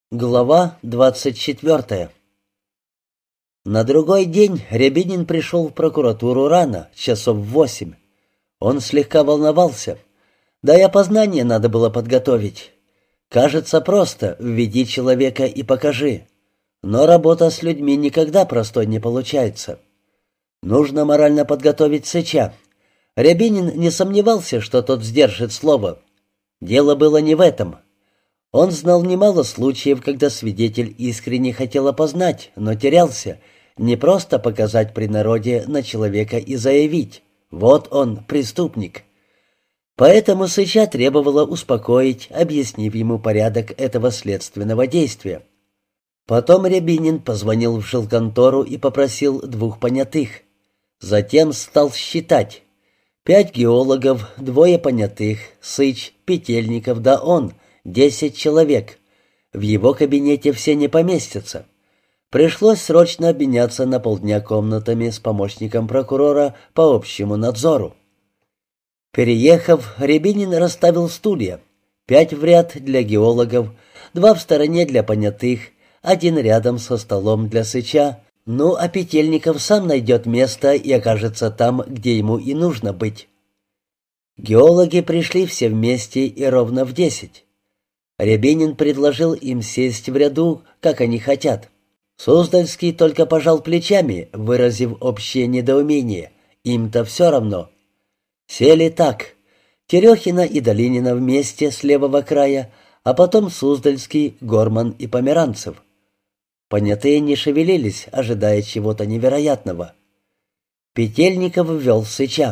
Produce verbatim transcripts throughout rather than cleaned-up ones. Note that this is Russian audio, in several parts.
Глава двадцать четвертая. На другой день Рябинин пришел в прокуратуру рано, часов в восемь. Он слегка волновался. Да и опознание надо было подготовить. Кажется просто «введи человека и покажи». Но работа с людьми никогда простой не получается. Нужно морально подготовить Сыча. Рябинин не сомневался, что тот сдержит слово. Дело было не в этом. Он знал немало случаев, когда свидетель искренне хотел опознать, но терялся, не просто показать при народе на человека и заявить «вот он, преступник». Поэтому Сыча требовало успокоить, объяснив ему порядок этого следственного действия. Потом Рябинин позвонил в жилконтору и попросил двух понятых. Затем стал считать. Пять геологов, двое понятых, Сыч, Петельников да он — Десять человек. В его кабинете все не поместятся. Пришлось срочно обменяться на полдня комнатами с помощником прокурора по общему надзору. Переехав, Рябинин расставил стулья. Пять в ряд для геологов, два в стороне для понятых, один рядом со столом для Сыча. Ну, а Петельников сам найдет место и окажется там, где ему и нужно быть. Геологи пришли все вместе и ровно в десять. Рябинин предложил им сесть в ряду, как они хотят. Суздальский только пожал плечами, выразив общее недоумение. Им-то все равно. Сели так. Терехина и Долинина вместе с левого края, а потом Суздальский, Горман и Померанцев. Понятые не шевелились, ожидая чего-то невероятного. Петельников ввел Сыча.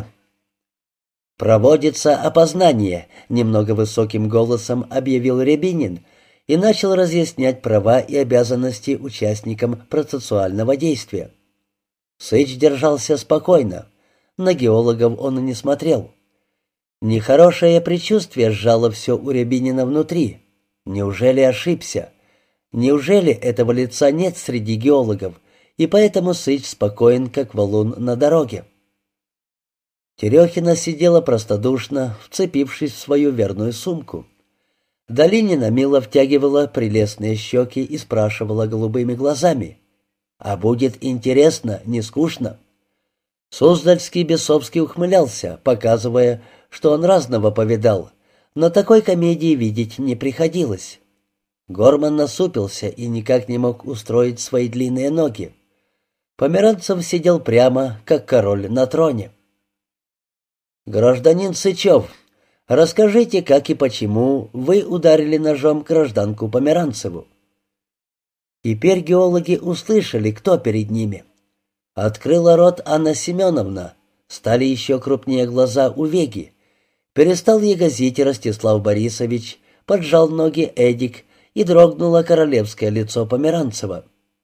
«Проводится опознание», — немного высоким голосом объявил Рябинин и начал разъяснять права и обязанности участникам процессуального действия. Сыч держался спокойно. На геологов он и не смотрел. Нехорошее предчувствие сжало все у Рябинина внутри. Неужели ошибся? Неужели этого лица нет среди геологов, и поэтому Сыч спокоен, как валун на дороге? Терехина сидела простодушно, вцепившись в свою верную сумку. Долинина мило втягивала прелестные щеки и спрашивала голубыми глазами: «А будет интересно, не скучно?» Суздальский бесовски ухмылялся, показывая, что он разного повидал, но такой комедии видеть не приходилось. Горман насупился и никак не мог устроить свои длинные ноги. Померанцев сидел прямо, как король на троне. «Гражданин Сычев, расскажите, как и почему вы ударили ножом гражданку Померанцеву?» Теперь геологи услышали, кто перед ними. Открыла рот Анна Семеновна, стали еще крупнее глаза у Веги. Перестал ягозить Ростислав Борисович, поджал ноги Эдик, и дрогнуло королевское лицо Померанцева.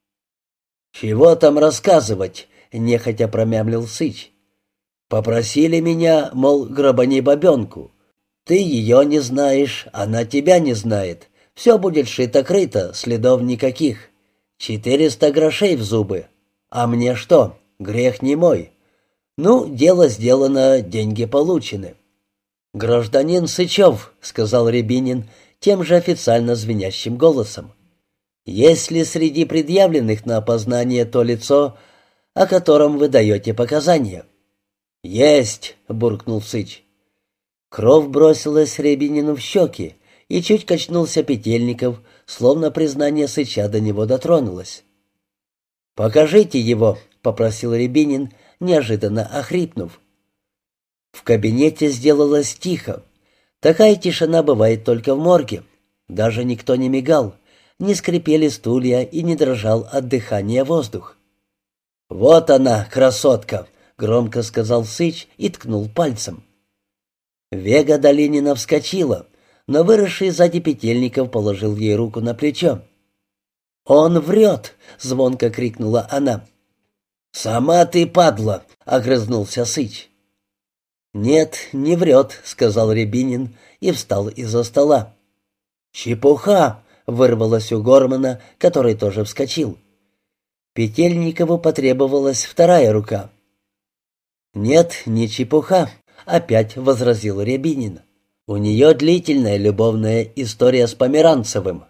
«Чего там рассказывать?» — нехотя промямлил Сыч. «Попросили меня, мол, грабани бабенку. Ты ее не знаешь, она тебя не знает. Все будет шито-крыто, следов никаких. Четыреста грошей в зубы. А мне что? Грех не мой. Ну, дело сделано, деньги получены». «Гражданин Сычев», — сказал Рябинин тем же официально звенящим голосом, «есть ли среди предъявленных на опознание то лицо, о котором вы даете показания?» «Есть!» — буркнул Сыч. Кровь бросилась Рябинину в щеки, и чуть качнулся Петельников, словно признание Сыча до него дотронулось. «Покажите его», — попросил Рябинин, неожиданно охрипнув. В кабинете сделалось тихо. Такая тишина бывает только в морге. Даже никто не мигал, не скрипели стулья и не дрожал от дыхания воздух. «Вот она, красотка!» — громко сказал Сыч и ткнул пальцем. Вега Долинина вскочила, но выросший сзади Петельников положил ей руку на плечо. «Он врет!» — звонко крикнула она. «Сама ты, падла!» — огрызнулся Сыч. «Нет, не врет», — сказал Рябинин и встал из-за стола. «Чепуха!» — вырвалось у Гормана, который тоже вскочил. Петельникову потребовалась вторая рука. «Нет, не чепуха», — опять возразил Рябинин. «У нее длительная любовная история с Померанцевым.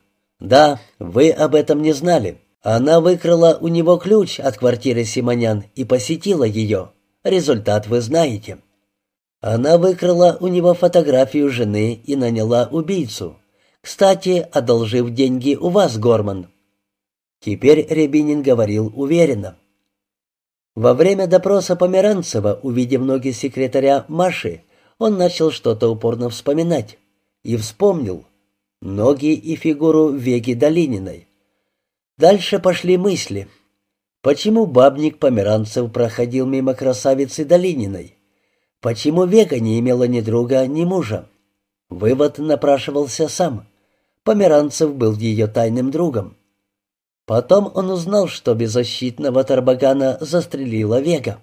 Да, вы об этом не знали. Она выкрала у него ключ от квартиры Симонян и посетила ее. Результат вы знаете. Она выкрала у него фотографию жены и наняла убийцу. Кстати, одолжив деньги у вас, Горман. Теперь Рябинин говорил уверенно. Во время допроса Померанцева, увидев ноги секретаря Маши, он начал что-то упорно вспоминать. И вспомнил ноги и фигуру Веги Долининой. Дальше пошли мысли. Почему бабник Померанцев проходил мимо красавицы Долининой? Почему Вега не имела ни друга, ни мужа? Вывод напрашивался сам. Померанцев был ее тайным другом. Потом он узнал, что беззащитного Тарбагана застрелила Вега.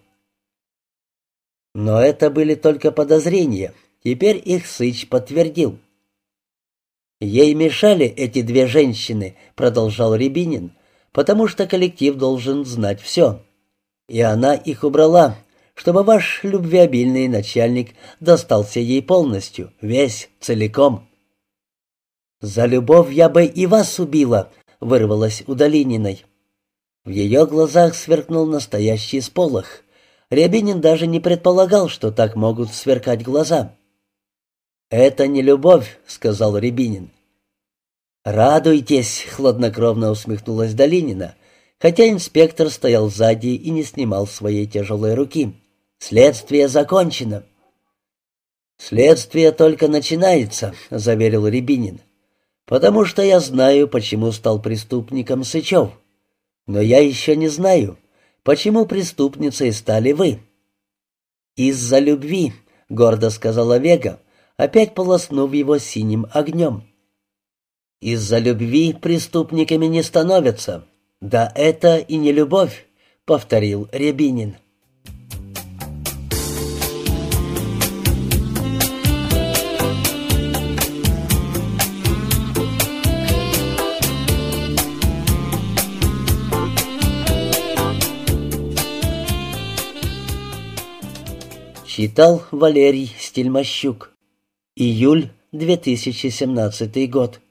Но это были только подозрения. Теперь их Сыч подтвердил. «Ей мешали эти две женщины», — продолжал Рябинин, «потому что коллектив должен знать все. И она их убрала, чтобы ваш любвеобильный начальник достался ей полностью, весь, целиком». «За любовь я бы и вас убила», — вырвалась у Долининой. В ее глазах сверкнул настоящий сполох. Рябинин даже не предполагал, что так могут сверкать глаза. «Это не любовь», — сказал Рябинин. «Радуйтесь», — хладнокровно усмехнулась Долинина, хотя инспектор стоял сзади и не снимал своей тяжелой руки. «Следствие закончено». «Следствие только начинается», — заверил Рябинин, «потому что я знаю, почему стал преступником Сычев. Но я еще не знаю, почему преступницей стали вы». «Из-за любви», — гордо сказала Вега, опять полоснув его синим огнем. «Из-за любви преступниками не становятся. Да это и не любовь», — повторил Рябинин. Читал Валерий Стельмощук. Июль две тысячи семнадцатый год.